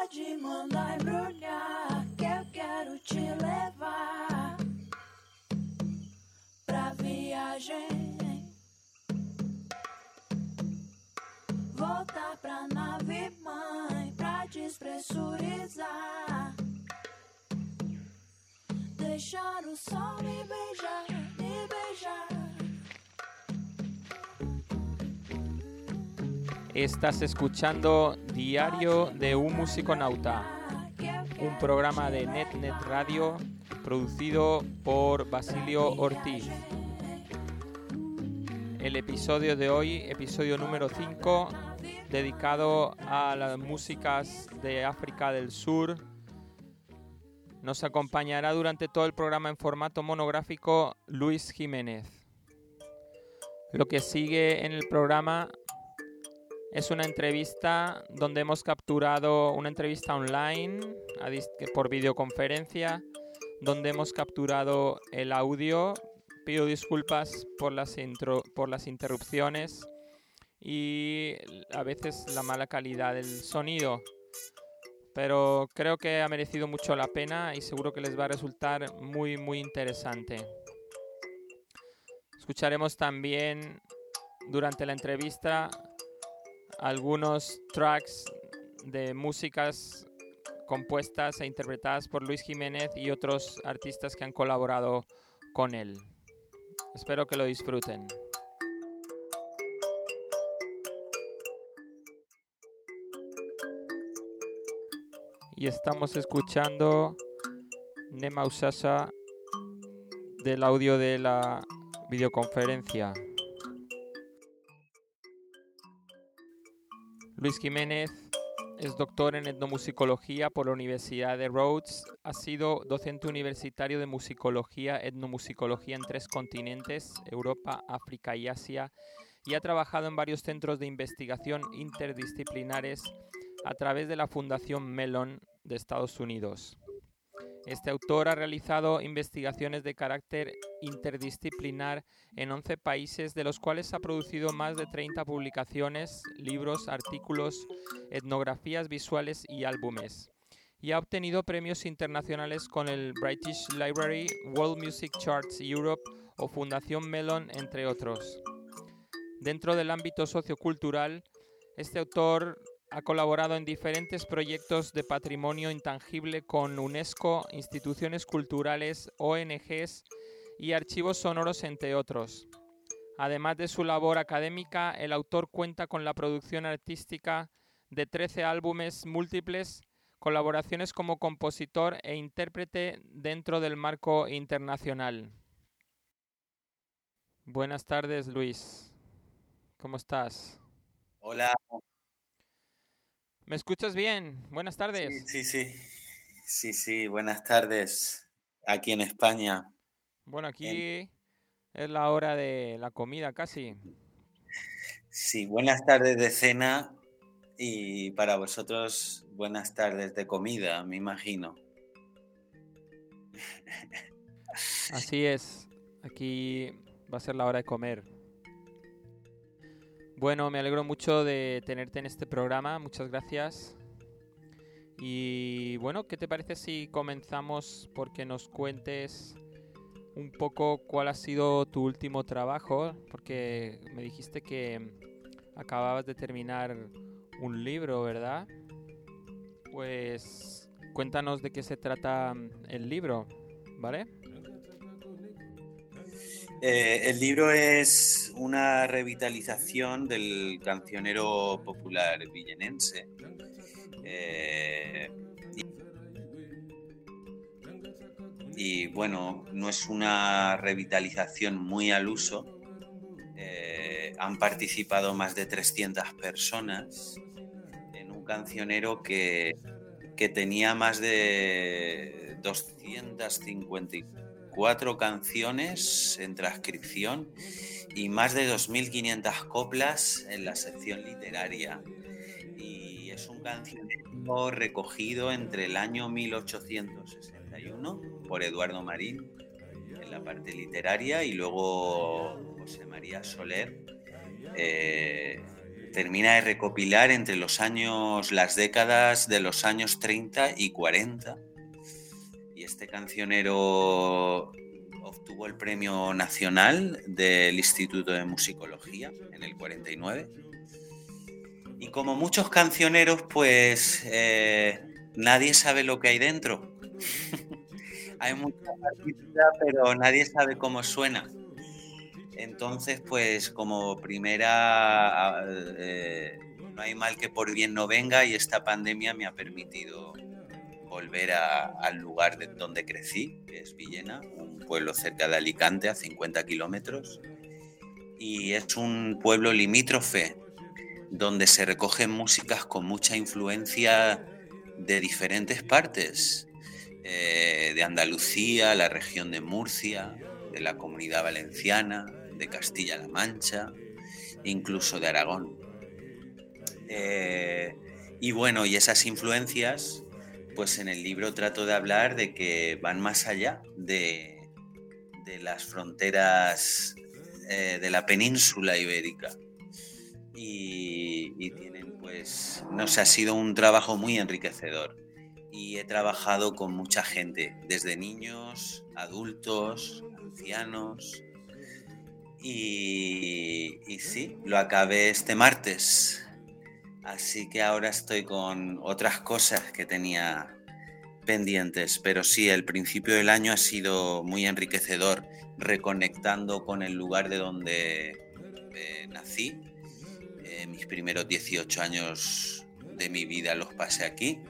pode mandar embrulhar, que eu quero te levar pra viagem. Voltar pra nave mãe pra despressurizar. Deixar o sol me beijar, me beijar. Estás escuchando Diario de un Musiconauta, un programa de NetNet Radio producido por Basilio Ortiz. El episodio de hoy, episodio número 5, dedicado a las músicas de África del Sur. Nos acompañará durante todo el programa en formato monográfico Luis Jiménez. Lo que sigue en el programa es una entrevista donde hemos capturado una entrevista online por videoconferencia, donde hemos capturado el audio. Pido disculpas por las interrupciones y a veces la mala calidad del sonido, pero creo que ha merecido mucho la pena y seguro que les va a resultar muy, muy interesante. Escucharemos también durante la entrevista algunos tracks de músicas compuestas e interpretadas por Luis Jiménez y otros artistas que han colaborado con él. Espero que lo disfruten. Y estamos escuchando Nema Usasa del audio de la videoconferencia. Luis Jiménez es doctor en etnomusicología por la Universidad de Rhodes. Ha sido docente universitario de musicología, etnomusicología en 3 continentes, Europa, África y Asia, y ha trabajado en varios centros de investigación interdisciplinares a través de la Fundación Mellon de Estados Unidos. Este autor ha realizado investigaciones de carácter interdisciplinar en 11 países, de los cuales ha producido más de 30 publicaciones, libros, artículos, etnografías visuales y álbumes. Y ha obtenido premios internacionales con el British Library, World Music Charts Europe o Fundación Mellon, entre otros. Dentro del ámbito sociocultural, este autor ha colaborado en diferentes proyectos de patrimonio intangible con UNESCO, instituciones culturales, ONGs y archivos sonoros, entre otros. Además de su labor académica, el autor cuenta con la producción artística de 13 álbumes múltiples, colaboraciones como compositor e intérprete dentro del marco internacional. Buenas tardes, Luis. ¿Cómo estás? Hola. ¿Me escuchas bien? Buenas tardes. Sí, buenas tardes. Aquí en España. Bueno, aquí es la hora de la comida casi. Sí, buenas tardes de cena y para vosotros buenas tardes de comida, me imagino. Así es, aquí va a ser la hora de comer. Bueno, me alegro mucho de tenerte en este programa, muchas gracias. Y bueno, ¿qué te parece si comenzamos porque nos cuentes un poco cuál ha sido tu último trabajo? Porque me dijiste que acababas de terminar un libro, ¿verdad? Pues cuéntanos de qué se trata el libro, ¿vale? El libro es una revitalización del cancionero popular villenense. Y bueno, no es una revitalización muy al uso. Han participado más de 300 personas en un cancionero que tenía más de 254 canciones en transcripción y más de 2.500 coplas en la sección literaria. Y es un cancionero recogido entre el año 1861 por Eduardo Marín en la parte literaria y luego José María Soler termina de recopilar entre las décadas de los años 30 y 40. Y este cancionero obtuvo el Premio Nacional del Instituto de Musicología en el 49. Y como muchos cancioneros, pues nadie sabe lo que hay dentro. Hay mucha partitura, pero nadie sabe cómo suena. Entonces, pues como primera, no hay mal que por bien no venga, y esta pandemia me ha permitido volver al lugar donde crecí, que es Villena, un pueblo cerca de Alicante, a 50 kilómetros. Y es un pueblo limítrofe donde se recogen músicas con mucha influencia de diferentes partes, de Andalucía, la región de Murcia, de la Comunidad Valenciana, de Castilla-La Mancha, incluso de Aragón. Y bueno, y esas influencias, pues en el libro trato de hablar de que van más allá de las fronteras de la península ibérica. Y tienen, pues, no sé, ha sido un trabajo muy enriquecedor. Y he trabajado con mucha gente, desde niños, adultos, ancianos. Y sí, lo acabé este martes. Así que ahora estoy con otras cosas que tenía pendientes. Pero sí, el principio del año ha sido muy enriquecedor, reconectando con el lugar de donde nací. Mis primeros 18 años de mi vida los pasé aquí.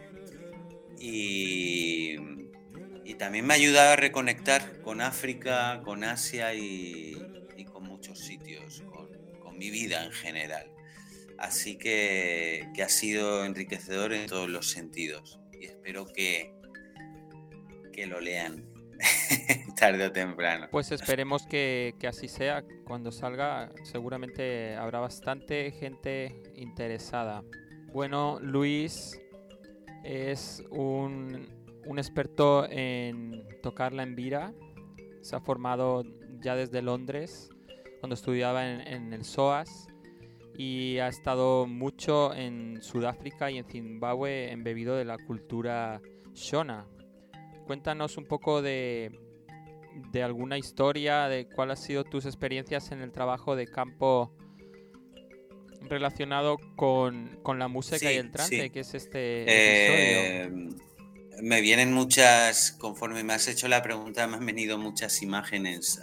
Y también me ha ayudado a reconectar con África, con Asia y con muchos sitios, con mi vida en general. Así que ha sido enriquecedor en todos los sentidos. Y espero que lo lean tarde o temprano. Pues esperemos que así sea. Cuando salga, seguramente habrá bastante gente interesada. Bueno, Luis es un experto en tocar la lembira. Se ha formado ya desde Londres, cuando estudiaba en el SOAS, y ha estado mucho en Sudáfrica y en Zimbabue embebido de la cultura Shona. Cuéntanos un poco de alguna historia, de cuáles han sido tus experiencias en el trabajo de campo relacionado con la música y el trance, que es este episodio. Me vienen muchas, conforme me has hecho la pregunta, me han venido muchas imágenes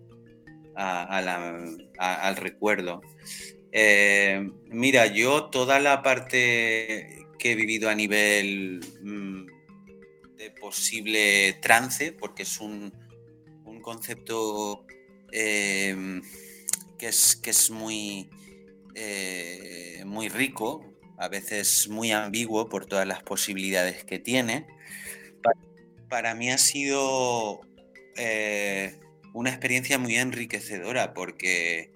al recuerdo. Mira, yo toda la parte que he vivido a nivel de posible trance, porque es un concepto que es muy rico, a veces muy ambiguo por todas las posibilidades que tiene. Para mí ha sido una experiencia muy enriquecedora, porque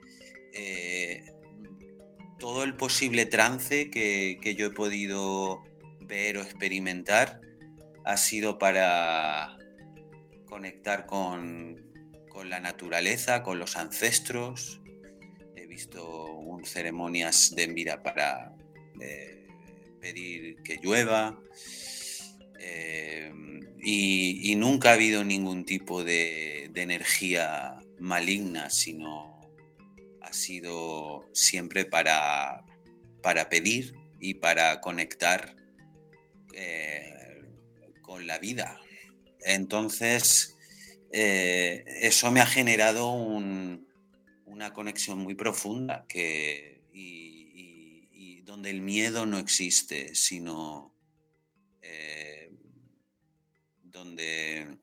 todo el posible trance que yo he podido ver o experimentar ha sido para conectar con la naturaleza, con los ancestros. He visto ceremonias de Envira para pedir que llueva, y nunca ha habido ningún tipo de energía maligna, sino ha sido siempre para pedir y para conectar con la vida. Entonces, eso me ha generado una conexión muy profunda y donde el miedo no existe, sino donde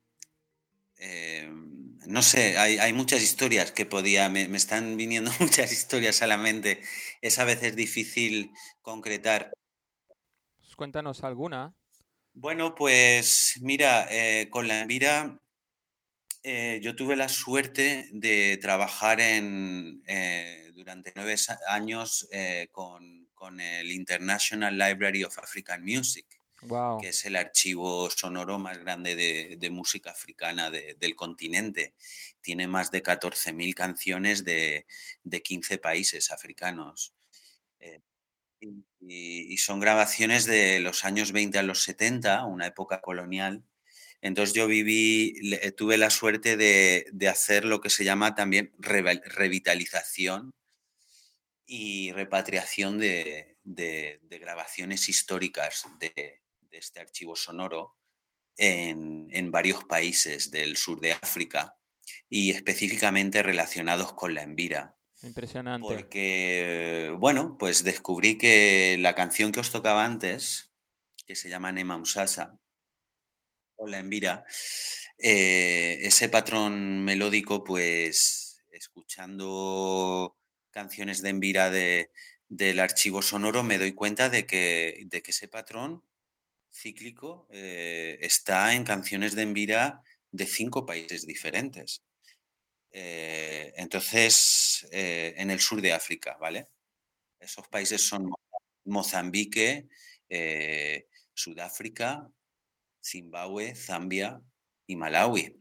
no sé, hay muchas historias que me están viniendo muchas historias a la mente. Es a veces difícil concretar. Pues cuéntanos alguna. Bueno, pues mira, con la Envira yo tuve la suerte de trabajar durante 9 años con el International Library of African Music, Wow. que es el archivo sonoro más grande de música africana del continente. Tiene más de 14.000 canciones de 15 países africanos. Y son grabaciones de los años 20 a los 70, una época colonial. Entonces yo tuve la suerte de hacer lo que se llama también revitalización y repatriación de grabaciones históricas de este archivo sonoro en varios países del sur de África y específicamente relacionados con la Embira. Impresionante. Porque, bueno, pues descubrí que la canción que os tocaba antes, que se llama Nema Musasa, o la Embira, ese patrón melódico, pues escuchando canciones de Embira del archivo sonoro, me doy cuenta de que ese patrón cíclico está en canciones de Embira de 5 países diferentes. Entonces, en el sur de África, ¿vale? Esos países son Mozambique, Sudáfrica, Zimbabue, Zambia y Malawi.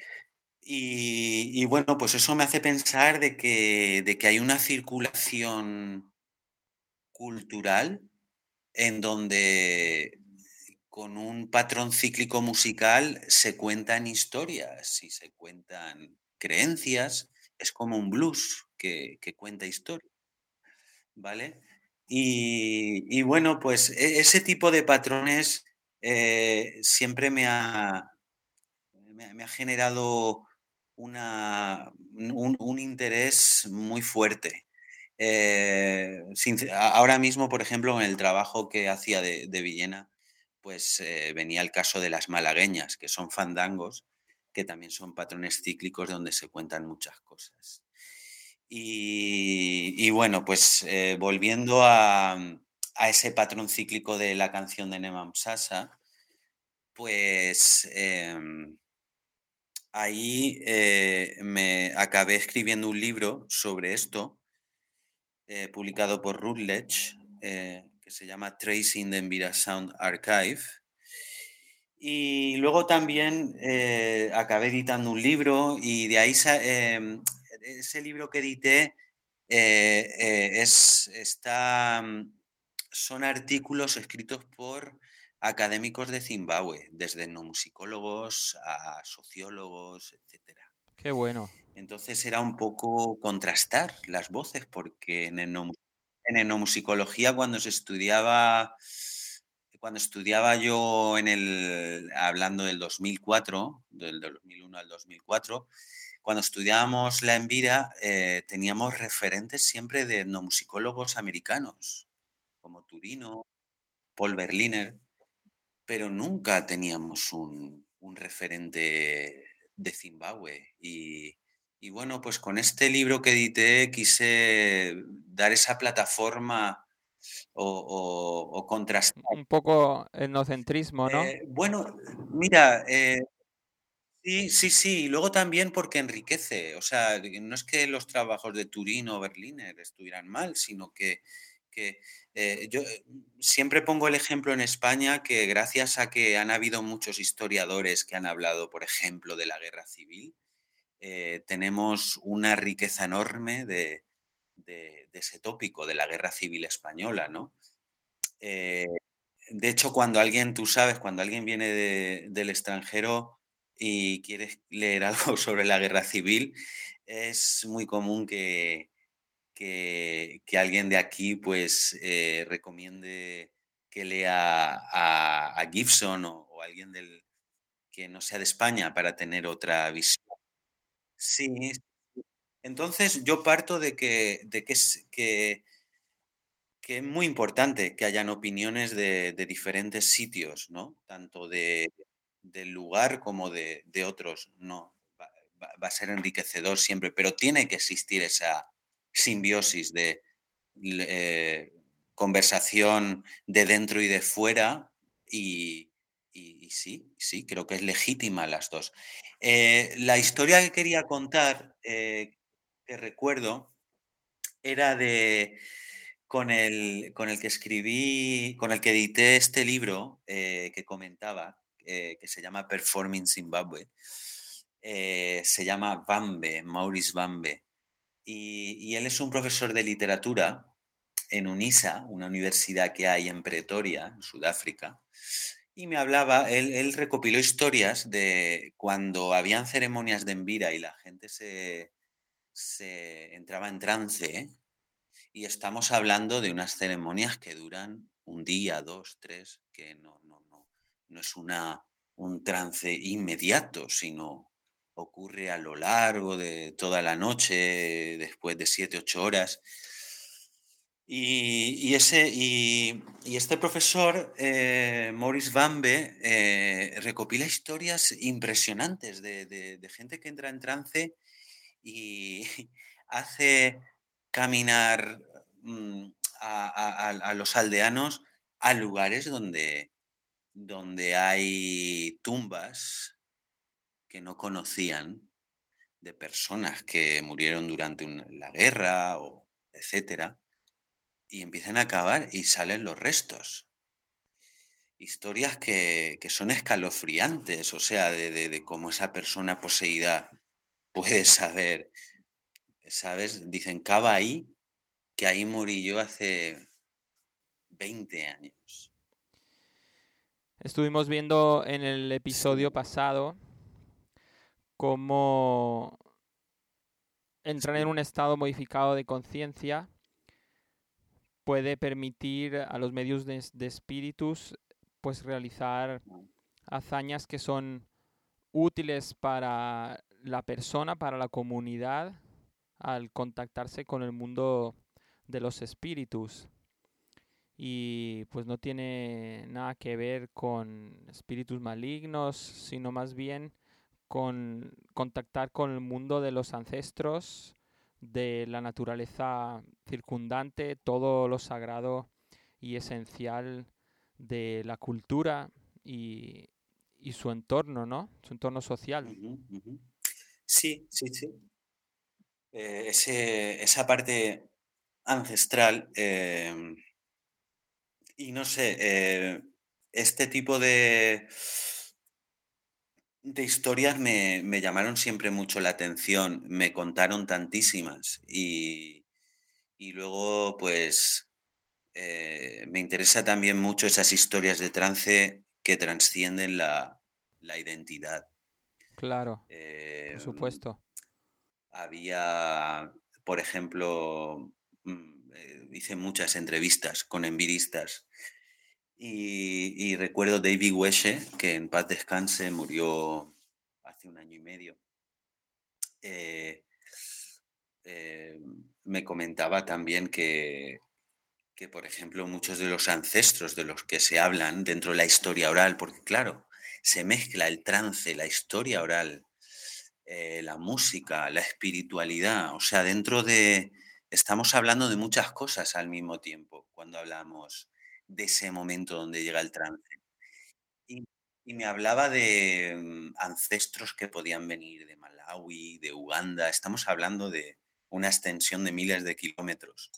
Y bueno, pues eso me hace pensar de que hay una circulación cultural en donde con un patrón cíclico musical se cuentan historias y se cuentan creencias. Es como un blues que cuenta historias. ¿Vale? Y bueno, pues ese tipo de patrones siempre me ha generado un interés muy fuerte. Ahora mismo, por ejemplo, en el trabajo que hacía de Villena, pues venía el caso de las malagueñas, que son fandangos, que también son patrones cíclicos donde se cuentan muchas cosas. Y bueno, pues volviendo a ese patrón cíclico de la canción de Nemam Sasa, pues ahí me acabé escribiendo un libro sobre esto, publicado por Routledge, que se llama Tracing the Envira Sound Archive. Y luego también acabé editando un libro y de ahí ese libro que edité son artículos escritos por académicos de Zimbabue, desde etnomusicólogos a sociólogos, etcétera. Qué bueno. Entonces era un poco contrastar las voces, porque en etnomusicología cuando estudiaba yo hablando del 2004, del 2001 al 2004, cuando estudiábamos la Envira, teníamos referentes siempre de etnomusicólogos americanos, como Turino, Paul Berliner, pero nunca teníamos un referente de Zimbabue. Y bueno, pues con este libro que edité quise dar esa plataforma o contrastar. Un poco etnocentrismo, ¿no? Bueno, mira, sí, sí, sí. Y luego también porque enriquece. O sea, que no es que los trabajos de Turino o Berliner estuvieran mal, sino que yo siempre pongo el ejemplo en España que gracias a que han habido muchos historiadores que han hablado, por ejemplo, de la guerra civil, tenemos una riqueza enorme de ese tópico, de la guerra civil española, ¿no? Eh, de hecho, tú sabes, cuando alguien viene del extranjero y quieres leer algo sobre la guerra civil, es muy común que alguien de aquí pues recomiende que lea a Gibson o alguien que no sea de España para tener otra visión. Sí, entonces yo parto de que es muy importante que hayan opiniones de diferentes sitios, ¿no? Tanto del lugar como de otros. No, va a ser enriquecedor siempre, pero tiene que existir esa simbiosis de eh, conversación de dentro y de fuera y sí, sí, creo que es legítima las dos. La historia que quería contar, que recuerdo, era con el que edité este libro que comentaba, que se llama Performing Zimbabwe. Se llama Maurice Bambe, y él es un profesor de literatura en UNISA, una universidad que hay en Pretoria, en Sudáfrica, y me hablaba, él recopiló historias de cuando habían ceremonias de Envira y la gente se entraba en trance, y estamos hablando de unas ceremonias que duran un día, dos, tres, que no es un trance inmediato, sino ocurre a lo largo de toda la noche, después de 7, 8 horas. Y este profesor, Maurice Vambe, recopila historias impresionantes de gente que entra en trance y hace caminar a los aldeanos a lugares donde hay tumbas que no conocían, de personas que murieron durante la guerra, o etcétera, y empiezan a cavar y salen los restos. Historias que son escalofriantes, o sea, de cómo esa persona poseída puede saber, ¿sabes? Dicen, cava ahí, que ahí morí yo hace 20 años. Estuvimos viendo en el Sí. episodio pasado cómo entrar en Sí. un estado modificado de conciencia puede permitir a los medios de espíritus pues realizar hazañas que son útiles para la persona, para la comunidad, al contactarse con el mundo de los espíritus. Y pues no tiene nada que ver con espíritus malignos, sino más bien con contactar con el mundo de los ancestros, de la naturaleza circundante, todo lo sagrado y esencial de la cultura y su entorno, ¿no? Su entorno social. Ujú, ujú. Sí, sí, sí. Esa parte ancestral, y no sé, este tipo de historias me llamaron siempre mucho la atención, me contaron tantísimas, y luego pues me interesa también mucho esas historias de trance que trascienden la identidad. Claro, por Eh, supuesto. Había, por ejemplo, hice muchas entrevistas con enviristas, y recuerdo David Weshe, que en paz descanse, murió hace un año y medio. eh, eh, Me comentaba también que, por ejemplo, muchos de los ancestros de los que se hablan dentro de la historia oral, porque claro, se mezcla el trance, la historia oral, la música, la espiritualidad, o sea, estamos hablando de muchas cosas al mismo tiempo cuando hablamos de ese momento donde llega el trance. Y, y me hablaba de ancestros que podían venir de Malawi, de Uganda, estamos hablando de una extensión de miles de kilómetros.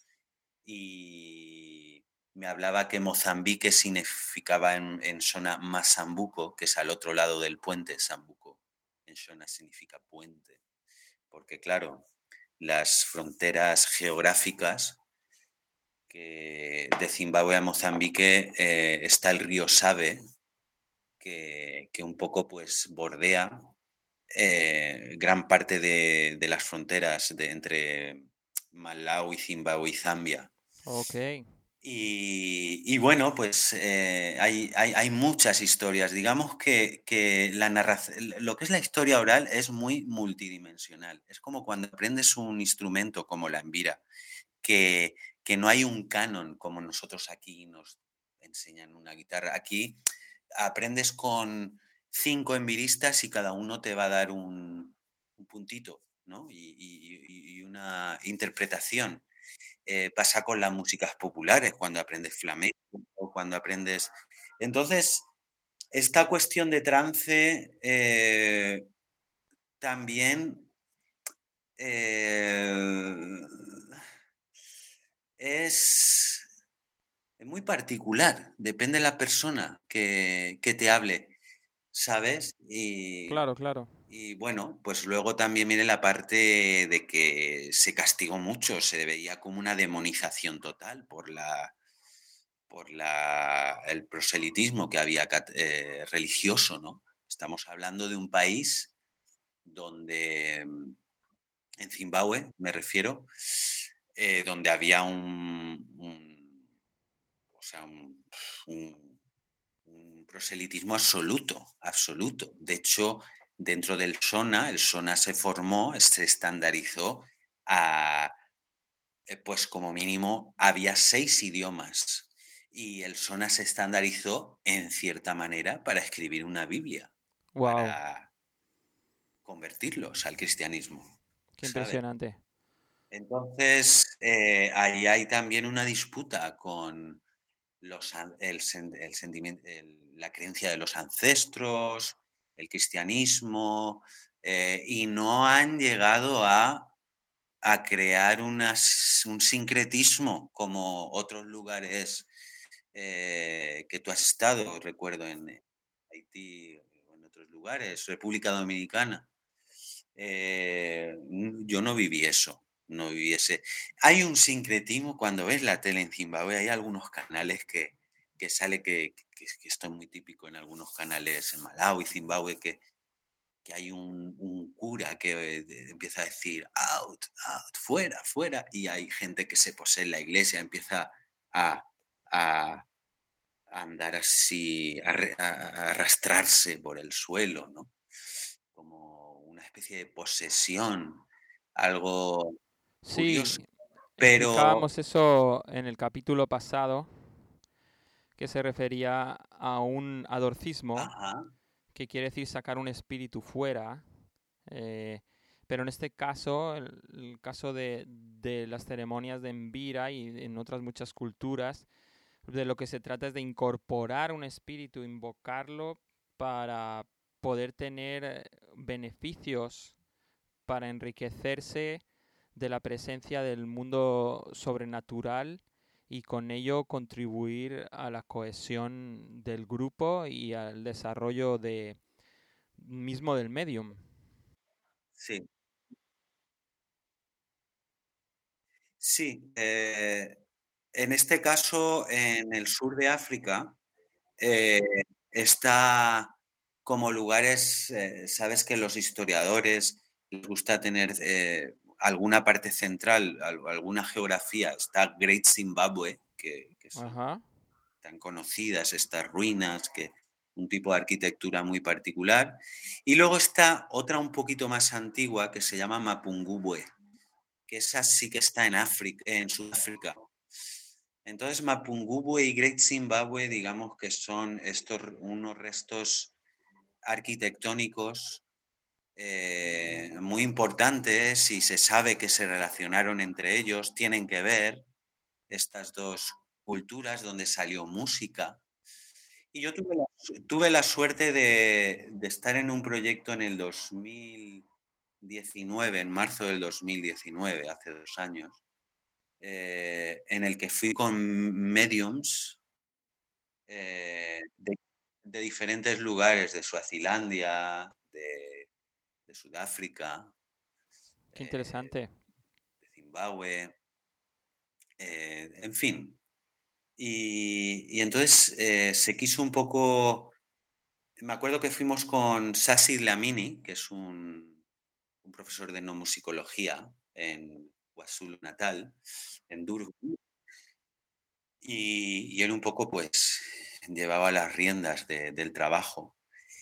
Y me hablaba que Mozambique significaba en Shona Masambuco, que es al otro lado del puente. Sambuco en Shona significa puente, porque claro, las fronteras geográficas, que de Zimbabue a Mozambique está el río Save, que un poco pues bordea gran parte de las fronteras entre Malawi, Zimbabue y Zambia. Ok, Y bueno, pues hay muchas historias. Digamos que lo que es la historia oral es muy multidimensional. Es como cuando aprendes un instrumento como la envira, que, que no hay un canon como nosotros aquí nos enseñan una guitarra. Aquí aprendes con 5 enviristas y cada uno te va a dar un puntito, ¿no? Y una interpretación. Pasa con las músicas populares, cuando aprendes flamenco o cuando aprendes... Entonces, esta cuestión de trance también eh, es muy particular, depende de la persona que te hable. ¿sabes? Y, Claro, claro. y bueno, pues luego también viene la parte de que se castigó mucho, se veía como una demonización total el proselitismo que había religioso, ¿no? Estamos hablando de un país donde, en Zimbabue me refiero, donde había o sea, un proselitismo absoluto, absoluto. De hecho, dentro del SONA, el SONA se formó, se estandarizó a, pues como mínimo había 6 idiomas y el SONA se estandarizó en cierta manera para escribir una Biblia, Wow, para convertirlos al cristianismo, qué ¿sabes? impresionante. Entonces, ahí hay también una disputa con el sentimiento, la creencia de los ancestros, el cristianismo, y no han llegado a crear un sincretismo como otros lugares que tú has estado, recuerdo en Haití o en otros lugares, República Dominicana. Yo no viví eso, no viví ese. Hay un sincretismo cuando ves la tele en Zimbabue, hay algunos canales que sale que esto es muy típico en algunos canales en Malawi, Zimbabue, que hay un cura que empieza a decir out, out, fuera, fuera, y hay gente que se posee en la iglesia, empieza a, a andar así, a arrastrarse por el suelo, ¿no? Como una especie de posesión, algo curioso. Sí, Pero, explicábamos eso en el capítulo pasado, que se refería a un adorcismo, ajá, que quiere decir sacar un espíritu fuera. eh, pero en este caso, el caso de las ceremonias de Envira y en otras muchas culturas, de lo que se trata es de incorporar un espíritu, invocarlo para poder tener beneficios, para enriquecerse de la presencia del mundo sobrenatural y con ello contribuir a la cohesión del grupo y al desarrollo mismo del medium. sí, sí. En este caso, en el sur de África, eh, está como lugares, sabes que los historiadores les gusta tener alguna parte central, alguna geografía. Está Great Zimbabue, que son Ajá. tan conocidas estas ruinas, que un tipo de arquitectura muy particular. Y luego está otra un poquito más antigua que se llama Mapungubwe, que esa sí que está en África, en Sudáfrica. Entonces, Mapungubwe y Great Zimbabwe, digamos que son estos unos restos arquitectónicos muy importantes y se sabe que se relacionaron entre ellos, tienen que ver estas dos culturas donde salió música. Y yo tuve la suerte de estar en un proyecto en el 2019, en marzo del 2019, hace 2 años, en el que fui con mediums de diferentes lugares, de Suazilandia, de Sudáfrica, Qué eh, interesante. de Zimbabue, en fin. Y entonces se quiso un poco. Me acuerdo que fuimos con Sasi Lamini, que es un profesor de etnomusicología en KwaZulu Natal, en Durban, y él un poco pues llevaba las riendas del trabajo.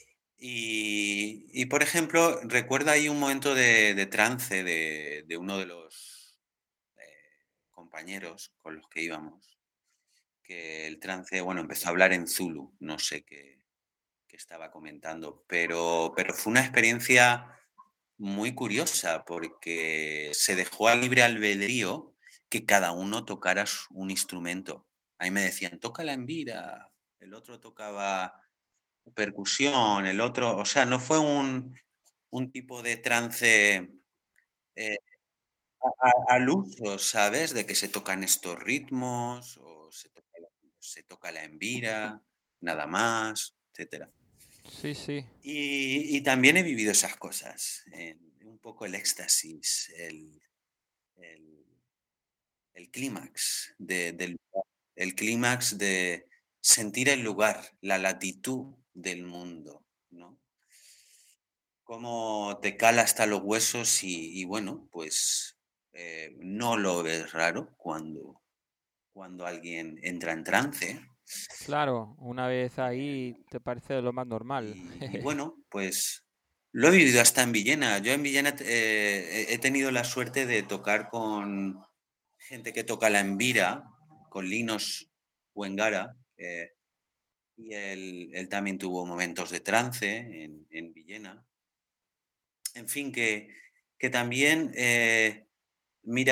Por ejemplo, recuerdo ahí un momento de trance de uno de los compañeros con los que íbamos, que el trance, bueno, empezó a hablar en Zulu, no sé qué estaba comentando, pero fue una experiencia muy curiosa porque se dejó a libre albedrío que cada uno tocara un instrumento. Ahí me decían, toca la envira, el otro tocaba percusión, el otro, o sea, no fue un tipo de trance eh, al uso, ¿sabes? De que se tocan estos ritmos o se toca la envira, nada más, etcétera. Sí, sí. Y también he vivido esas cosas, un poco el éxtasis, el- el clímax del lugar, el clímax de sentir el lugar, la latitud del mundo, ¿no? Cómo te cala hasta los huesos y bueno, pues no lo ves raro cuando alguien entra en trance. Claro, una vez ahí eh, te parece lo más normal. y bueno, pues lo he vivido hasta en Villena. Yo en Villena he tenido la suerte de tocar con gente que toca la embira, con Linos Huengara, y él también tuvo momentos de trance en Villena. En fin, que también, mira,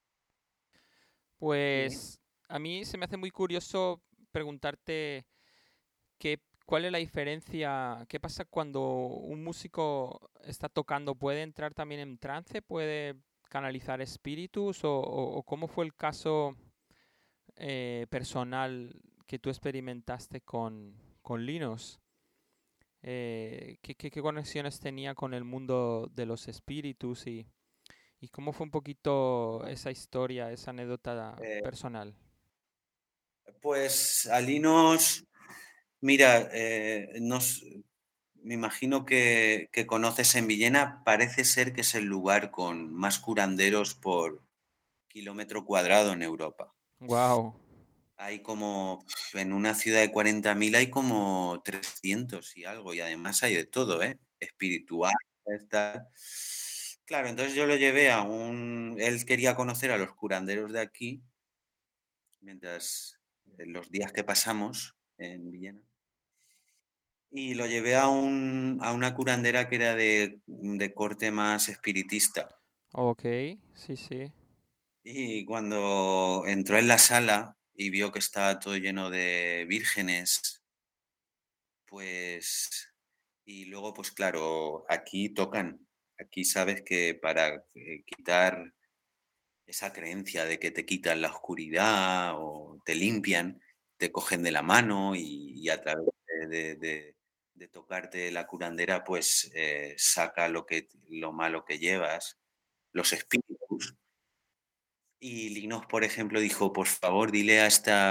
dime. Pues a mí se me hace muy curioso preguntarte cuál es la diferencia, qué pasa cuando un músico está tocando, ¿puede entrar también en trance? ¿Puede canalizar espíritus? ¿O cómo fue el caso personal que tú experimentaste con Linus? ¿Qué conexiones tenía con el mundo de los espíritus y cómo fue un poquito esa historia, esa anécdota Eh, personal? pues Alinos, mira, me imagino que conoces en Villena, parece ser que es el lugar con más curanderos por kilómetro cuadrado en Europa. Wow, Hay como, en una ciudad de 40.000 hay como 300 y algo, y además hay de todo, ¿eh? Espiritual, tal. Claro, entonces yo lo llevé él quería conocer a los curanderos de aquí, mientras los días que pasamos en Villena. Y lo llevé a una curandera que era de corte más espiritista. ok, sí, sí. Y cuando entró en la sala y vio que estaba todo lleno de vírgenes, pues, y luego, pues claro, aquí tocan, aquí sabes que para quitar esa creencia de que te quitan la oscuridad o te limpian, te cogen de la mano y a través de tocarte la curandera, pues saca lo malo que llevas, los espíritus. Y Linos, por ejemplo, dijo, por favor, dile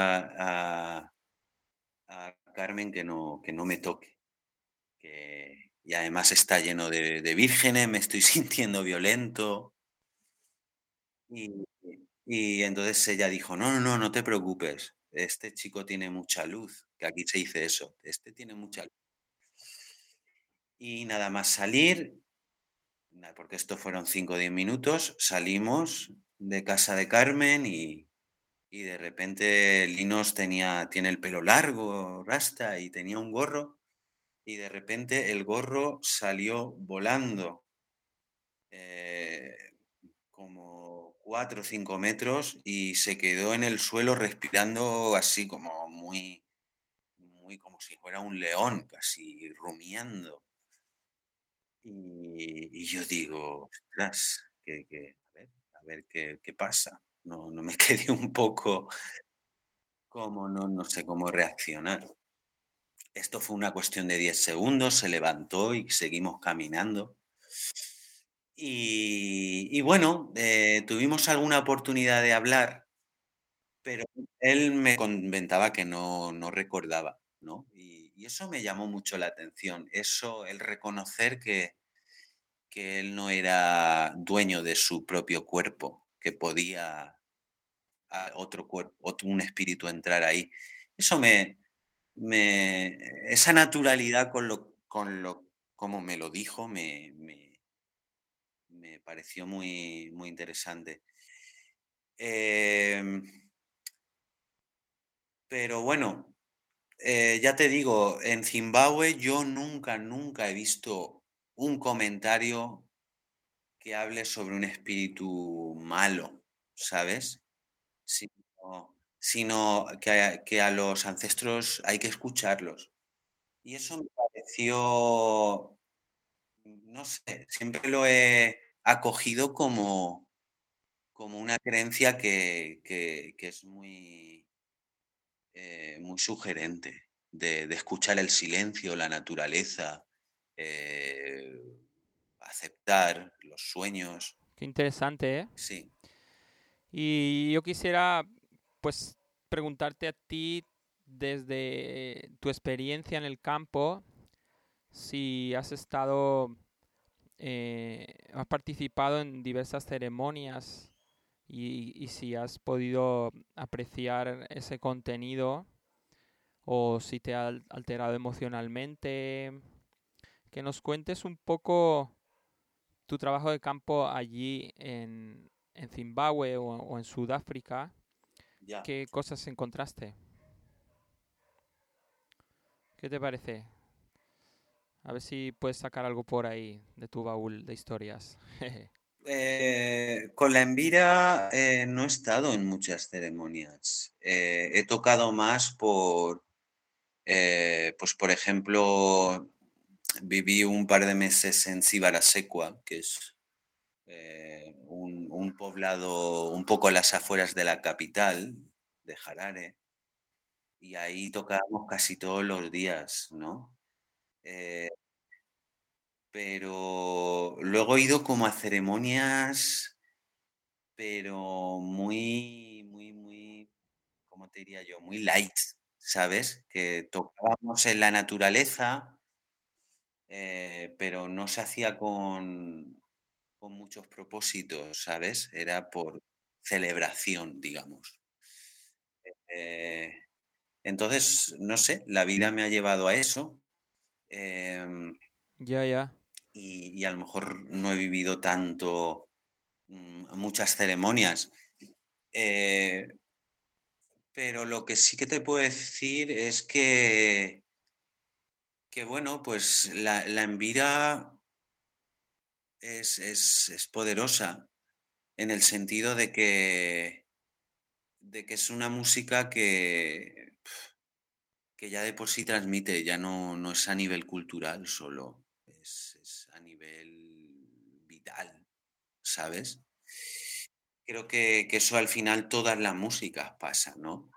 a Carmen que no me toque. Y además está lleno de vírgenes, me estoy sintiendo violento. Y, y entonces ella dijo, no, no, no, no te preocupes, este chico tiene mucha luz, que aquí se dice eso, este tiene mucha luz. Y nada más salir, porque esto fueron 5 o 10 minutos, salimos de casa de Carmen y de repente Linos tiene el pelo largo, rasta, y tenía un gorro, y de repente el gorro salió volando eh, como 4 o 5 metros y se quedó en el suelo respirando así como muy como si fuera un león, casi rumiando. Y yo digo, ostras, a ver qué pasa. No, no me quedé un poco como, no sé cómo reaccionar. Esto fue una cuestión de 10 segundos, se levantó y seguimos caminando. Y bueno, tuvimos alguna oportunidad de hablar, pero él me comentaba que no recordaba, ¿no? Y eso me llamó mucho la atención, eso, el reconocer que él no era dueño de su propio cuerpo, que podía otro cuerpo, un espíritu entrar ahí. Eso esa naturalidad como me lo dijo, me pareció muy interesante. Em, pero bueno, ya te digo, en Zimbabue yo nunca he visto un comentario que hable sobre un espíritu malo, ¿sabes? Sino que a los ancestros hay que escucharlos. Y eso me pareció, no sé, siempre lo he acogido como una creencia que es muy sugerente. de escuchar el silencio, la naturaleza, eh, aceptar los sueños. Qué interesante, ¿eh? Sí, Y yo quisiera, pues, preguntarte a ti, desde tu experiencia en el campo, si has estado, has participado en diversas ceremonias y si has podido apreciar ese contenido o si te ha alterado emocionalmente. Que nos cuentes un poco tu trabajo de campo allí en Zimbabue o en Sudáfrica. ya. ¿Qué cosas encontraste? ¿Qué te parece? A ver si puedes sacar algo por ahí de tu baúl de historias. Con la Envira no he estado en muchas ceremonias. He tocado más pues por ejemplo, viví un par de meses en Sibarasekwa, que es un poblado un poco a las afueras de la capital, de Harare, y ahí tocábamos casi todos los días, ¿no? Eh, pero luego he ido como a ceremonias, pero muy, ¿cómo te diría yo? Muy light, ¿sabes? Que tocábamos en la naturaleza, pero no se hacía con muchos propósitos, ¿sabes? Era por celebración, digamos. Eh, entonces, no sé, la vida me ha llevado a eso. em, Ya, ya. y a lo mejor no he vivido tanto, muchas ceremonias. Eh, pero lo que sí que te puedo decir es que bueno, pues la Envira es poderosa en el sentido de que es una música que ya de por sí transmite, ya no es a nivel cultural solo, es a nivel vital, ¿sabes? Creo que eso al final todas las músicas pasa, ¿no?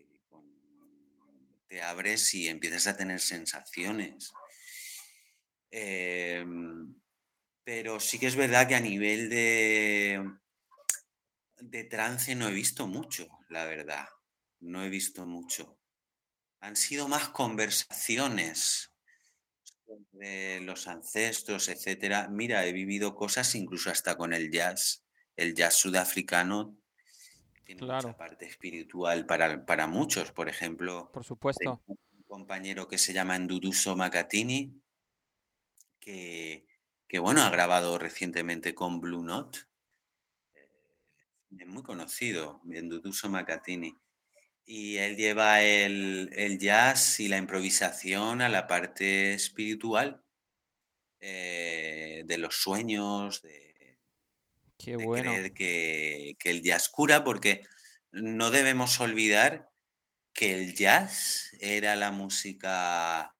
Te abres y empiezas a tener sensaciones. Em, pero sí que es verdad que a nivel de trance no he visto mucho, la verdad. No he visto mucho. Han sido más conversaciones de los ancestros, etcétera. Mira, he vivido cosas incluso hasta con el jazz. El jazz sudafricano tiene mucha Claro, parte espiritual para muchos. Por ejemplo, por tengo supuesto. un compañero que se llama Nduduso Makatini, que, que bueno, ha grabado recientemente con Blue Note. Es muy conocido, Nduduso Makatini. Y él lleva el jazz y la improvisación a la parte espiritual, de los sueños, Qué de bueno. creer que el jazz cura, porque no debemos olvidar que el jazz era la música,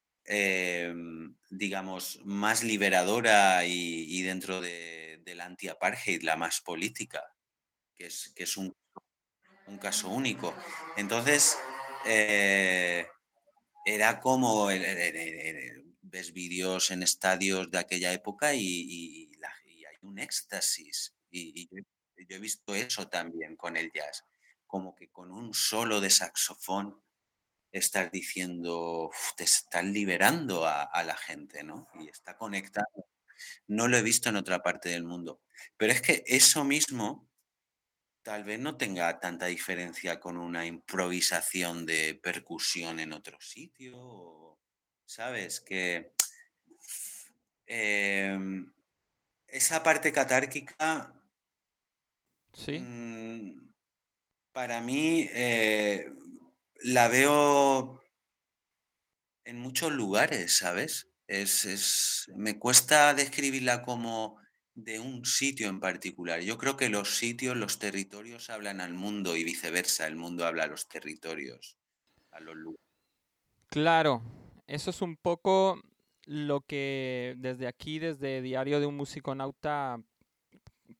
digamos, más liberadora y dentro del anti-apartheid, la más política, que es un caso único. Entonces, eh, era como, ves vídeos en estadios de aquella época y hay un éxtasis. Y yo he visto eso también con el jazz, como que con un solo de saxofón estás diciendo, "Uf, te estás liberando a la gente, ¿no? Y está conectado. No lo he visto en otra parte del mundo. Pero es que eso mismo tal vez no tenga tanta diferencia con una improvisación de percusión en otro sitio, ¿sabes? Que em, esa parte catárquica, Sí, mm, para mí, la veo en muchos lugares, ¿sabes? Me cuesta describirla como de un sitio en particular. Yo creo que los sitios, los territorios hablan al mundo y viceversa, el mundo habla a los territorios, a los lugares. claro. Eso es un poco lo que desde aquí, desde Diario de un Musiconauta,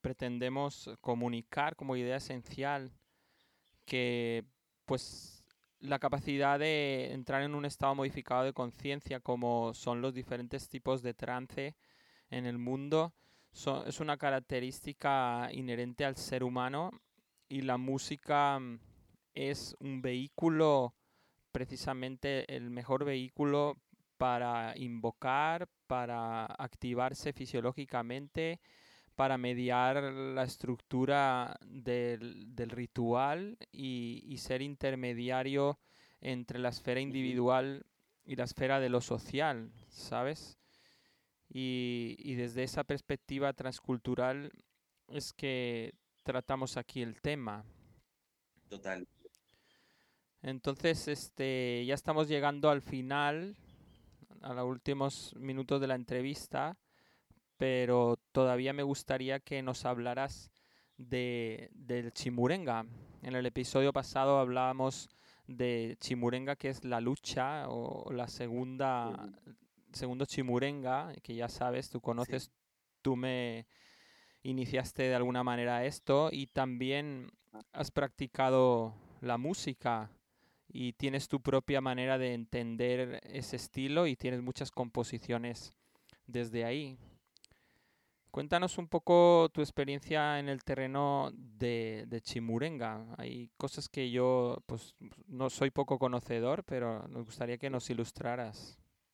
pretendemos comunicar como idea esencial, que pues la capacidad de entrar en un estado modificado de conciencia, como son los diferentes tipos de trance en el mundo, es una característica inherente al ser humano, y la música es un vehículo, precisamente el mejor vehículo para invocar, para activarse fisiológicamente, para mediar la estructura del ritual y ser intermediario entre la esfera Ujú. individual y la esfera de lo social, ¿sabes? Y desde esa perspectiva transcultural es que tratamos aquí el tema. Total. Entonces, ya estamos llegando al final, a los últimos minutos de la entrevista, pero todavía me gustaría que nos hablaras del chimurenga. En el episodio pasado hablábamos de chimurenga, que es la lucha o la Ujú. segundo chimurenga, que ya sabes, tú Sí. conoces, tú me iniciaste de alguna manera esto, y también has practicado la música y tienes tu propia manera de entender ese estilo y tienes muchas composiciones desde ahí. Cuéntanos un poco tu experiencia en el terreno de chimurenga. Hay cosas que yo pues no soy poco conocedor, pero nos gustaría que nos ilustraras.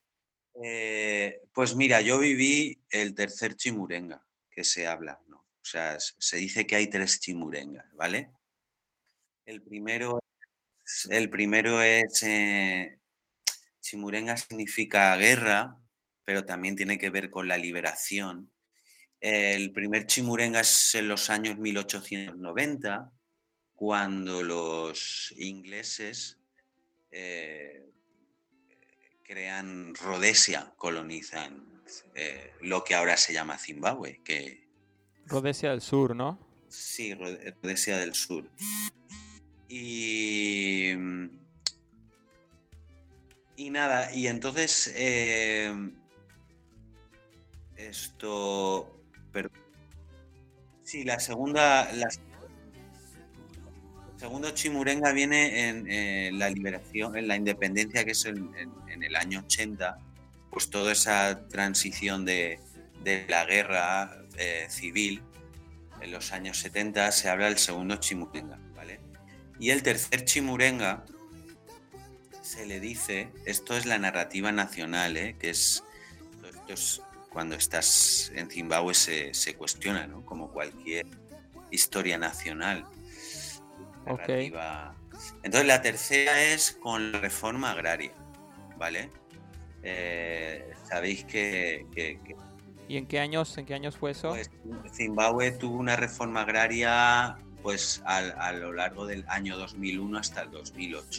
Pues mira, yo viví el tercer chimurenga que se habla, ¿no? O sea, se dice que hay tres chimurengas, ¿vale? El primero, el primero es chimurenga significa guerra, pero también tiene que ver con la liberación. El primer chimurenga es en los años 1890, cuando los ingleses eh, crean Rhodesia, colonizan lo que ahora se llama Zimbabue, que Rhodesia del Sur, ¿no? sí, Rhodesia del Sur. Y, y nada, y entonces esto, pero sí, el segundo chimurenga viene en la liberación, en la independencia, que es en el año 80, pues toda esa transición de la guerra civil. En los años 70 se habla del segundo chimurenga, ¿vale? Y el tercer chimurenga se le dice, esto es la narrativa nacional, que esto es cuando estás en Zimbabue se cuestiona, ¿no? Como cualquier historia nacional, Ok. narrativa. Entonces la tercera es con la reforma agraria, ¿vale? Sabéis que ¿Y en qué años fue eso? pues, Zimbabue tuvo una reforma agraria pues a lo largo del año 2001 hasta el 2008.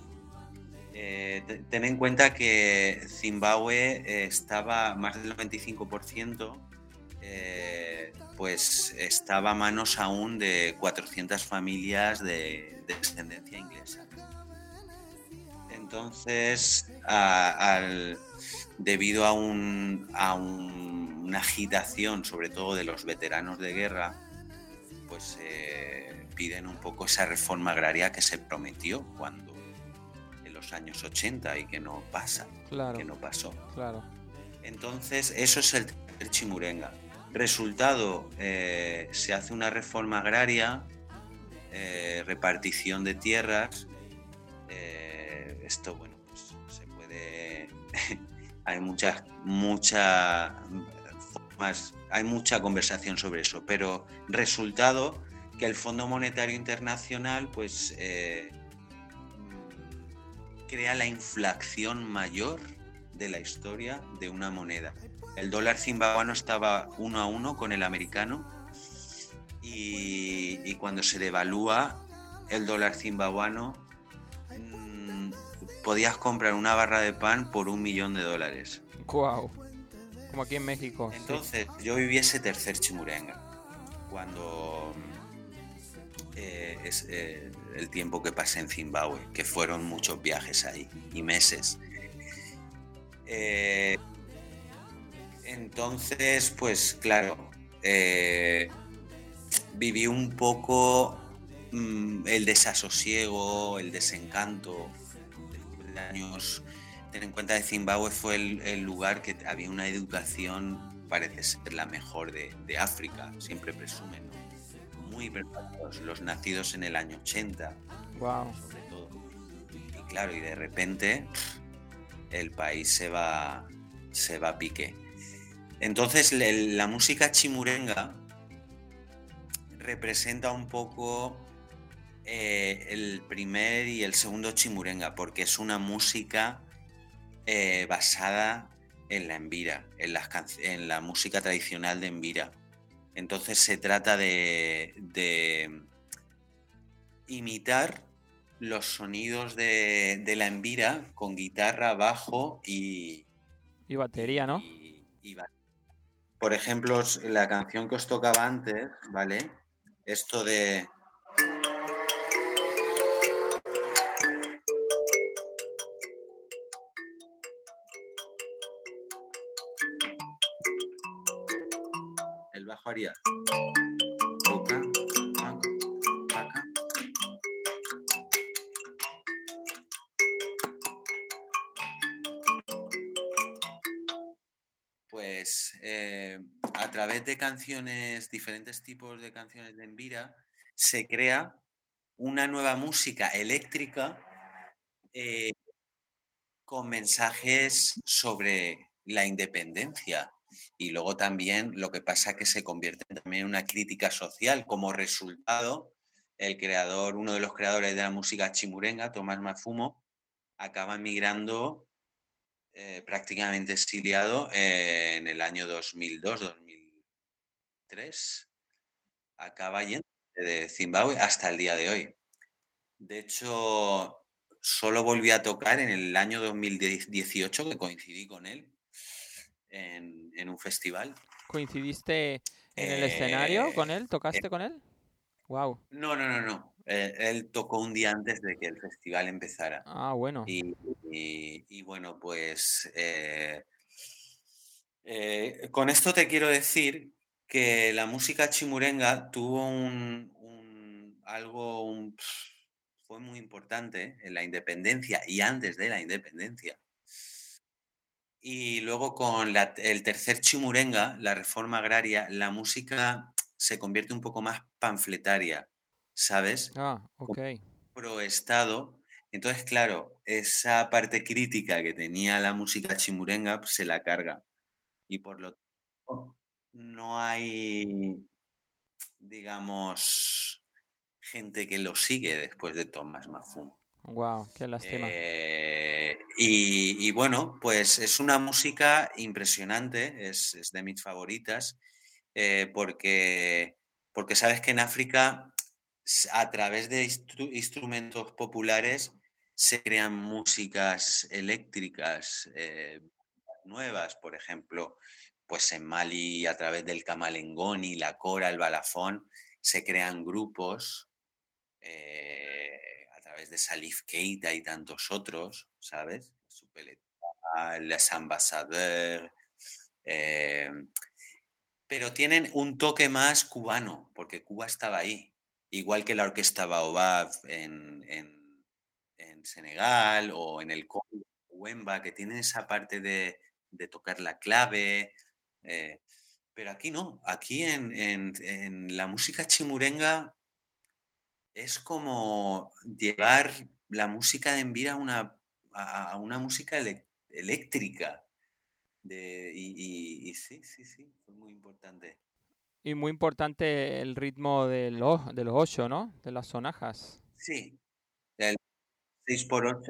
Ten en cuenta que Zimbabue estaba más del 95%, pues estaba a manos aún de 400 familias de descendencia inglesa. Entonces, debido a una agitación, sobre todo de los veteranos de guerra, pues piden un poco esa reforma agraria que se prometió cuando en los años 80 y que no pasa, que Claro, no pasó. claro. Entonces, eso es el chimurenga. Resultado, se hace una reforma agraria, repartición de tierras. Esto, bueno, pues se puede. Hay hay mucha conversación sobre eso, pero resultado que el Fondo Monetario Internacional, pues crea la inflación mayor de la historia de una moneda. El dólar zimbabuano estaba 1-1 con el americano, y cuando se devalúa el dólar zimbabuano, podías comprar una barra de pan por $1.000.000. Guau. Como aquí en México, sí. Entonces yo viví ese tercer chimurenga, cuando es el tiempo que pasé en Zimbabue, que fueron muchos viajes ahí y meses. Entonces, pues claro, viví un poco el desasosiego, el desencanto de años. Ten en cuenta que Zimbabue fue el lugar que había una educación, parece ser la mejor de África, siempre presumen, ¿no? Muy preparados, los nacidos en el año 80, Wow. sobre todo. Y claro, y de repente el país se va a pique. Entonces la música chimurenga representa un poco el primer y el segundo chimurenga, porque es una música basada en la embira, en la música tradicional de embira. Entonces se trata de imitar los sonidos de la embira con guitarra, bajo Y batería, ¿no? Por ejemplo, la canción que os tocaba antes, ¿vale? Esto de... El bajo haría... Toca, taca, taca. Pues a través de canciones, diferentes tipos de canciones de Embira, se crea una nueva música eléctrica eh, con mensajes sobre la independencia. Y luego también lo que pasa es que se convierte también en una crítica social. Como resultado, uno de los creadores de la música chimurenga, Tomás Mafumo, acaba emigrando prácticamente exiliado en el año 2002-2003. Acaba yendo de Zimbabue hasta el día de hoy. De hecho, solo volví a tocar en el año 2018, que coincidí con él en un festival. ¿Coincidiste en el escenario con él? ¿Tocaste con él? Wow. No. Él tocó un día antes de que el festival empezara. Ah, bueno. Y bueno, pues con esto te quiero decir que la música chimurenga tuvo fue muy importante en la independencia y antes de la independencia. Y luego con el tercer chimurenga, la reforma agraria, la música se convierte un poco más panfletaria, ¿sabes? Ah, Como ok. pro Estado. Entonces, claro, esa parte crítica que tenía la música chimurenga pues, se la carga. Y por lo tanto, no hay, digamos, gente que lo sigue después de Tomás Mafum. Wow, qué lástima. Y bueno, pues es una música impresionante, es de mis favoritas, porque sabes que en África, a través de instrumentos populares, se crean músicas eléctricas nuevas, por ejemplo, pues en Mali, a través del camalengoni, la cora, el balafón, se crean grupos a través de Salif Keita y tantos otros, ¿sabes? Supeleta, Les Ambassadeurs, eh, pero tienen un toque más cubano, porque Cuba estaba ahí, igual que la Orquesta Baobab en Senegal o en el Congo, Wemba, que tienen esa parte de tocar la clave, eh, pero aquí no, aquí en la música chimurenga es como llevar la música de Envira a una música eléctrica. Y sí, fue muy importante. Y muy importante el ritmo de los ocho, ¿no? De las sonajas. Sí, el 6x8,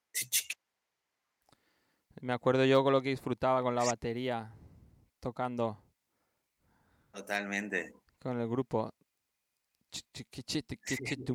Me acuerdo yo con lo que disfrutaba con la batería, tocando totalmente. con el grupo. Sí,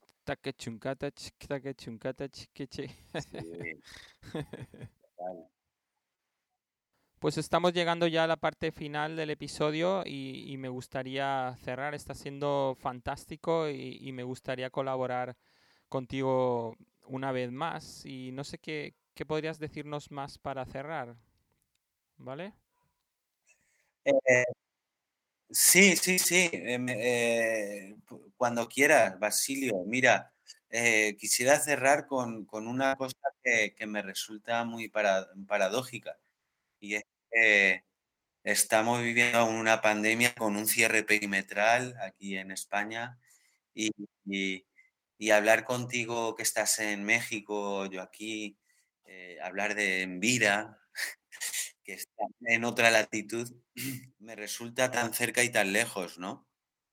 sí, total. Pues estamos llegando ya a la parte final del episodio y me gustaría cerrar. Está siendo fantástico y me gustaría colaborar contigo una vez más. Y no sé qué podrías decirnos más para cerrar, ¿vale? Eh, Sí, sí, sí. Cuando quieras, Basilio. Mira, quisiera cerrar con una cosa que me resulta muy paradójica. Y es que estamos viviendo una pandemia con un cierre perimetral aquí en España y, y- y hablar contigo que estás en México, yo aquí, hablar de Envira, que está en otra latitud, me resulta tan cerca y tan lejos, ¿no?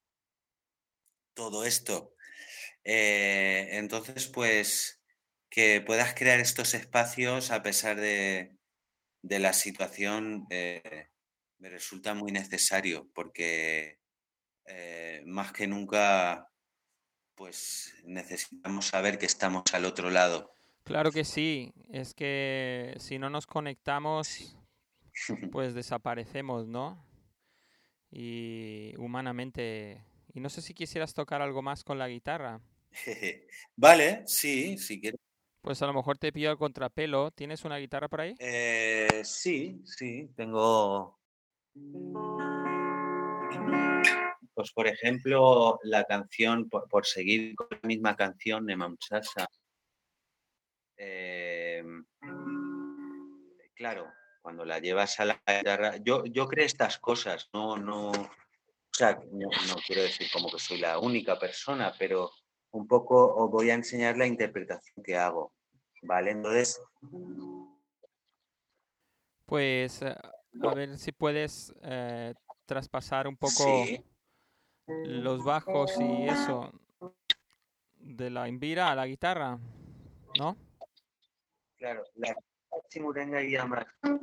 Todo esto. Entonces, pues, que puedas crear estos espacios a pesar de la situación, me resulta muy necesario porque más que nunca, pues necesitamos saber que estamos al otro lado. Claro que sí, es que si no nos Sí. conectamos, pues desaparecemos, ¿no? Y humanamente. Y no sé si quisieras tocar algo más con la guitarra. Vale, sí, si quieres. Pues a lo mejor te pido el contrapelo. ¿Tienes una guitarra por ahí? Sí, sí, tengo, pues por ejemplo, la canción, por seguir con la misma canción de Mamsasa, eh, claro, cuando la llevas a la guitarra, yo creo estas cosas, o sea, no quiero decir como que soy la única persona, pero un poco os voy a enseñar la interpretación que hago, ¿vale? Entonces, Pues a ver si puedes traspasar un poco sí, los bajos y eso de la Invira a la guitarra, ¿no? claro, la chimurenga y más.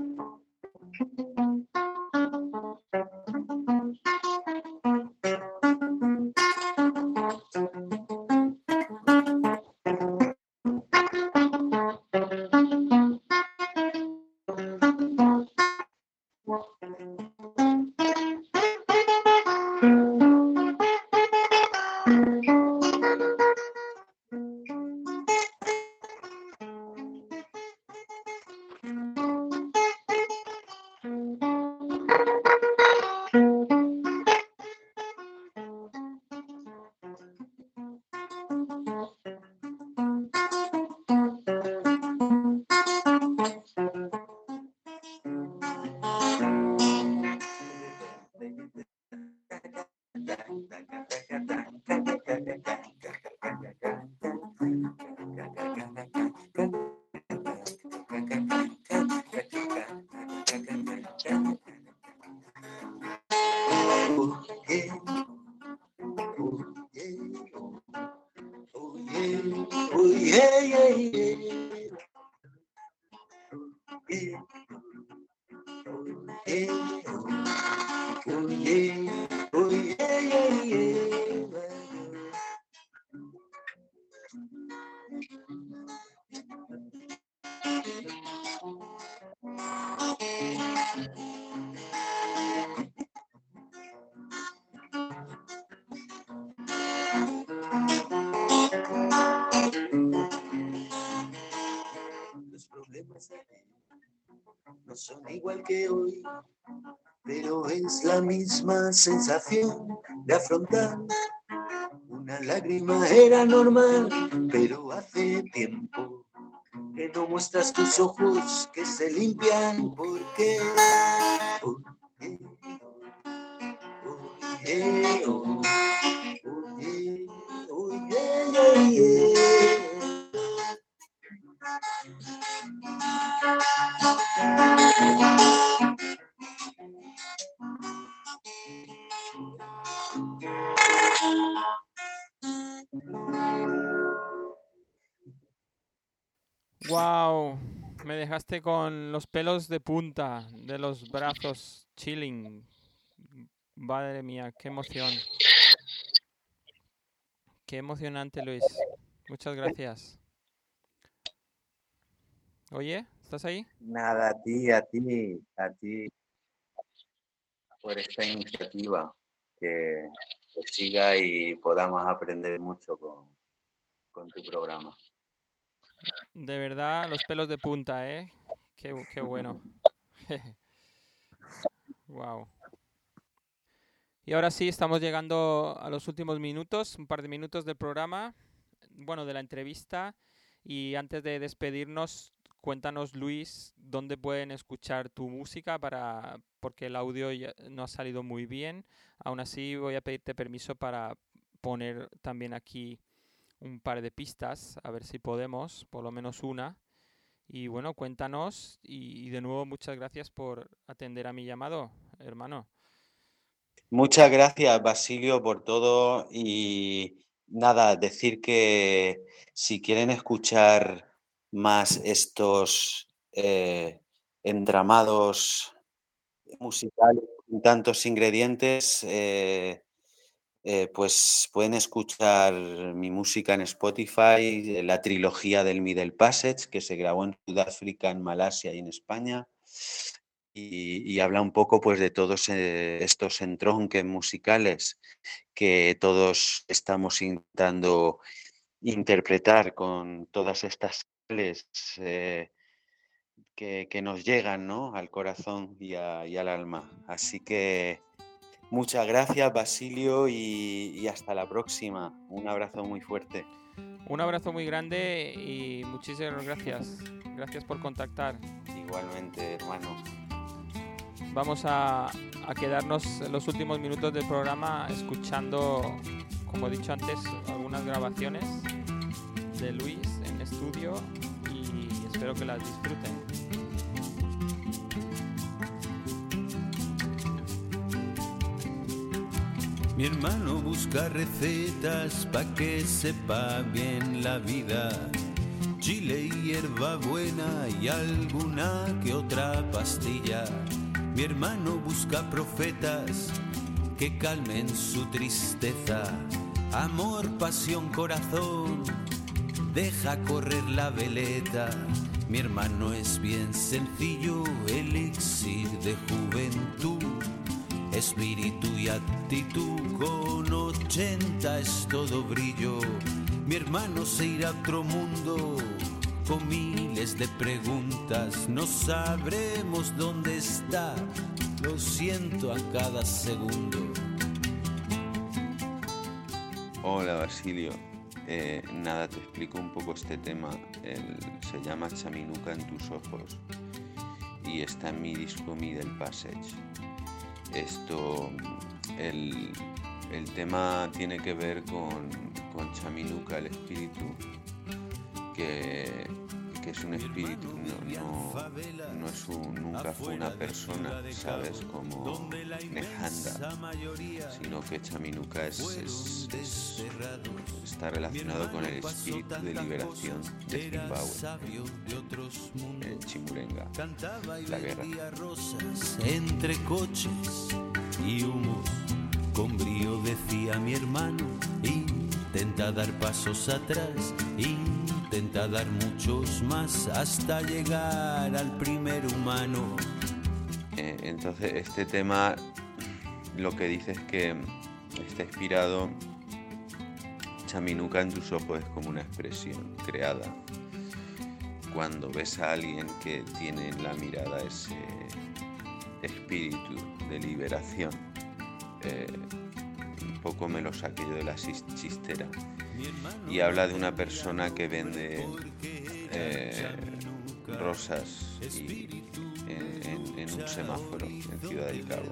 Los problemas no son igual que hoy, pero es la misma sensación de afrontar. Una lágrima era normal, pero hace tiempo que no muestras tus ojos que se limpian. ¿Por qué? Oye, oye, oye, oye, oye. Wow, me dejaste con los pelos de punta de los brazos chilling. Madre mía, qué emoción. Qué emocionante, Luis. Muchas gracias. Oye, ¿estás ahí? Nada, a ti por esta iniciativa, que siga y podamos aprender mucho con tu programa. De verdad, los pelos de punta, ¿eh? Qué bueno. Wow. Y ahora sí, estamos llegando a los últimos minutos, un par de minutos del programa, bueno, de la entrevista. Y antes de despedirnos, cuéntanos, Luis, dónde pueden escuchar tu música porque el audio no ha salido muy bien. Aún así, voy a pedirte permiso para poner también aquí un par de pistas, a ver si podemos, por lo menos una. Y bueno, cuéntanos y de nuevo muchas gracias por atender a mi llamado, hermano. Muchas gracias, Basilio, por todo y nada, decir que si quieren escuchar más estos entramados musicales con tantos ingredientes, pues pueden escuchar mi música en Spotify, la trilogía del Middle Passage, que se grabó en Sudáfrica, en Malasia y en España. Y habla un poco pues de todos estos entronques musicales que todos estamos intentando interpretar con todas estas señales que nos llegan, ¿no?, al corazón y al alma. Así que muchas gracias, Basilio, y hasta la próxima. Un abrazo muy fuerte. Un abrazo muy grande y muchísimas gracias. Gracias por contactar. Igualmente, hermano. Vamos a quedarnos en los últimos minutos del programa escuchando, como he dicho antes, algunas grabaciones de Luis en estudio y espero que las disfruten. Mi hermano busca recetas pa' que sepa bien la vida. Chile y hierbabuena y alguna que otra pastilla. Mi hermano busca profetas que calmen su tristeza. Amor, pasión, corazón, deja correr la veleta. Mi hermano es bien sencillo, elixir de juventud. Espíritu y actitud, con 80 es todo brillo. Mi hermano se irá a otro mundo, con miles de preguntas. No sabremos dónde está, lo siento a cada segundo. Hola, Basilio. Nada, te explico un poco este tema. Se llama Chaminuca en tus ojos y está en mi disco Middle Passage. El tema tiene que ver con Chaminuca, el espíritu, que es un espíritu, nunca fue una persona, ¿sabes? Como Nejanda, sino que Chaminuca está relacionado con el espíritu de liberación de Zimbabue, el Chimurenga, la guerra. Entre coches y humos, con brío decía mi hermano, intenta dar pasos atrás, intenta dar muchos más hasta llegar al primer humano. Entonces este tema lo que dice es que está inspirado, Chaminuca en tus ojos es como una expresión creada cuando ves a alguien que tiene en la mirada ese espíritu de liberación. Un poco me lo saqué yo de la chistera y habla de una persona que vende rosas en un semáforo en Ciudad del Cabo.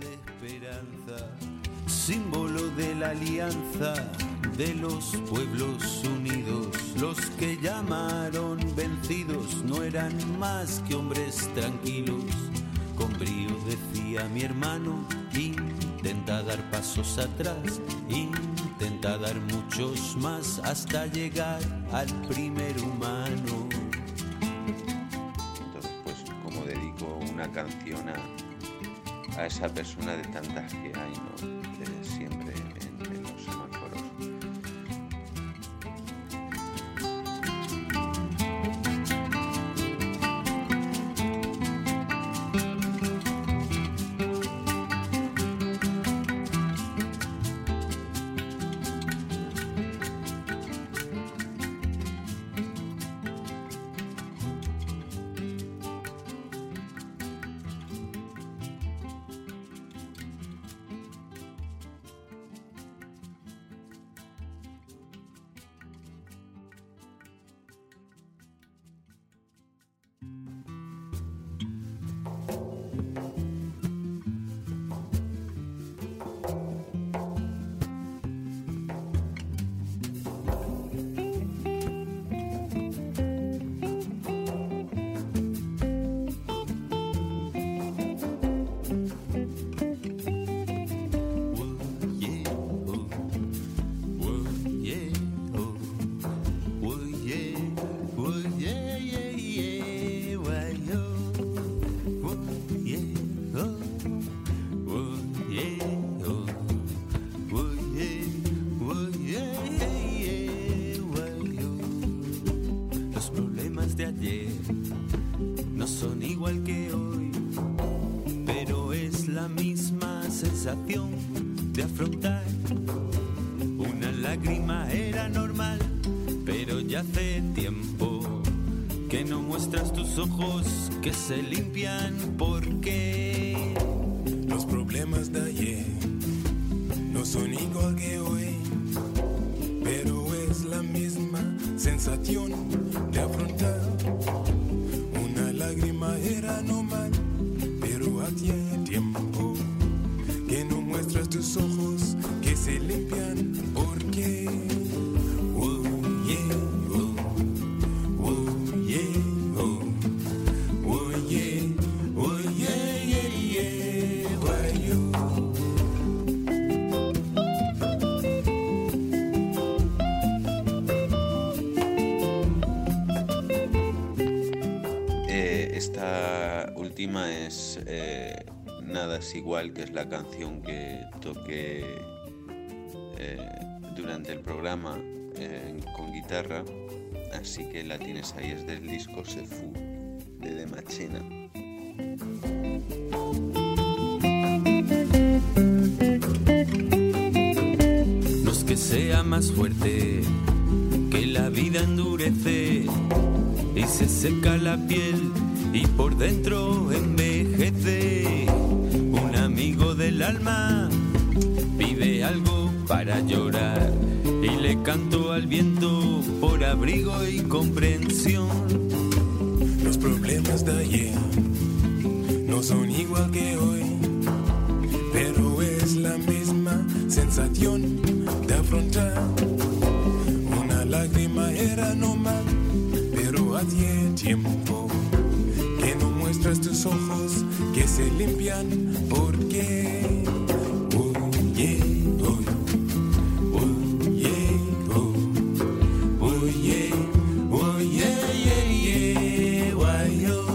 Símbolo de la alianza de los pueblos unidos. Los que llamaron vencidos no eran más que hombres tranquilos. Con brío decía mi hermano, intenta dar pasos atrás, intenta dar muchos más hasta llegar al primer humano. Entonces, pues como dedico una canción a esa persona de tantas que hay, ¿no? Siempre en los semáforos. sensación de afrontar. Una lágrima era normal, pero ya hace tiempo que no muestras tus ojos que se limpian. Porque los problemas de ayer no son igual que hoy, pero es la misma sensación de afrontar. Una lágrima era normal, pero hacía tiempo que no muestras tus ojos que se limpian. Porque oh yeah, oh, oh yeah, oh, oh yeah, oh yeah, yeah, yeah, why you? Esta última es Nada es igual, que es la canción que toqué durante el programa con guitarra, así que la tienes ahí, es del disco Sefu de The Machina. no es que sea más fuerte, que la vida endurece y se seca la piel y por dentro envejece. Un amigo del alma pide algo para llorar y le canto al viento por abrigo y comprensión. Los problemas de ayer no son igual que hoy, pero es la misma sensación de afrontar. Una lágrima era normal, pero hace tiempo que no muestras tus ojos que se limpian. Porque oh yeah, oh, oh yeah, oh, oh yeah, oh yeah, yeah, yeah, why yo?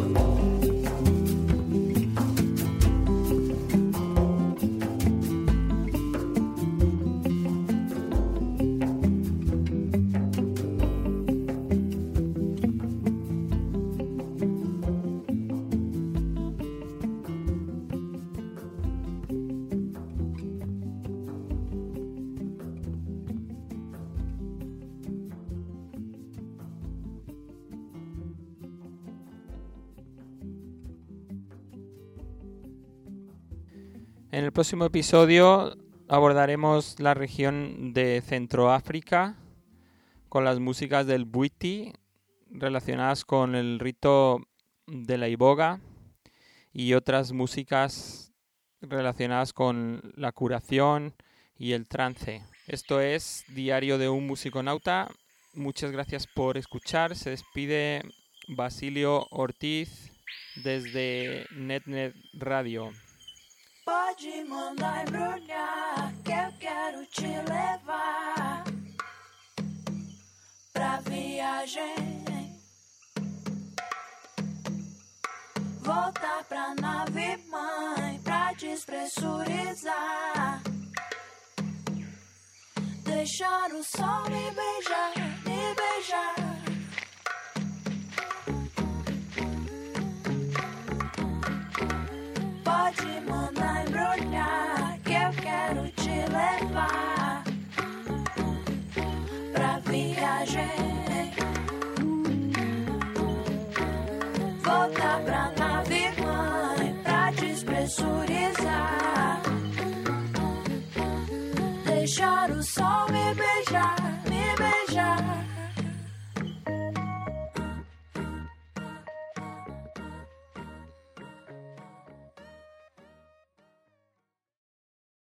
En el próximo episodio abordaremos la región de Centroáfrica con las músicas del Bwiti relacionadas con el rito de la iboga y otras músicas relacionadas con la curación y el trance. Esto es Diario de un Musiconauta. Muchas gracias por escuchar. Se despide Basilio Ortiz desde NetNet Radio. Pode mandar embrulhar, que eu quero te levar pra viagem, voltar pra nave mãe pra despressurizar, deixar o sol me beijar, me beijar. Pode mandar embrulhar, que eu quero te levar pra viagem, voltar pra nave mãe pra despressurizar, deixar o sol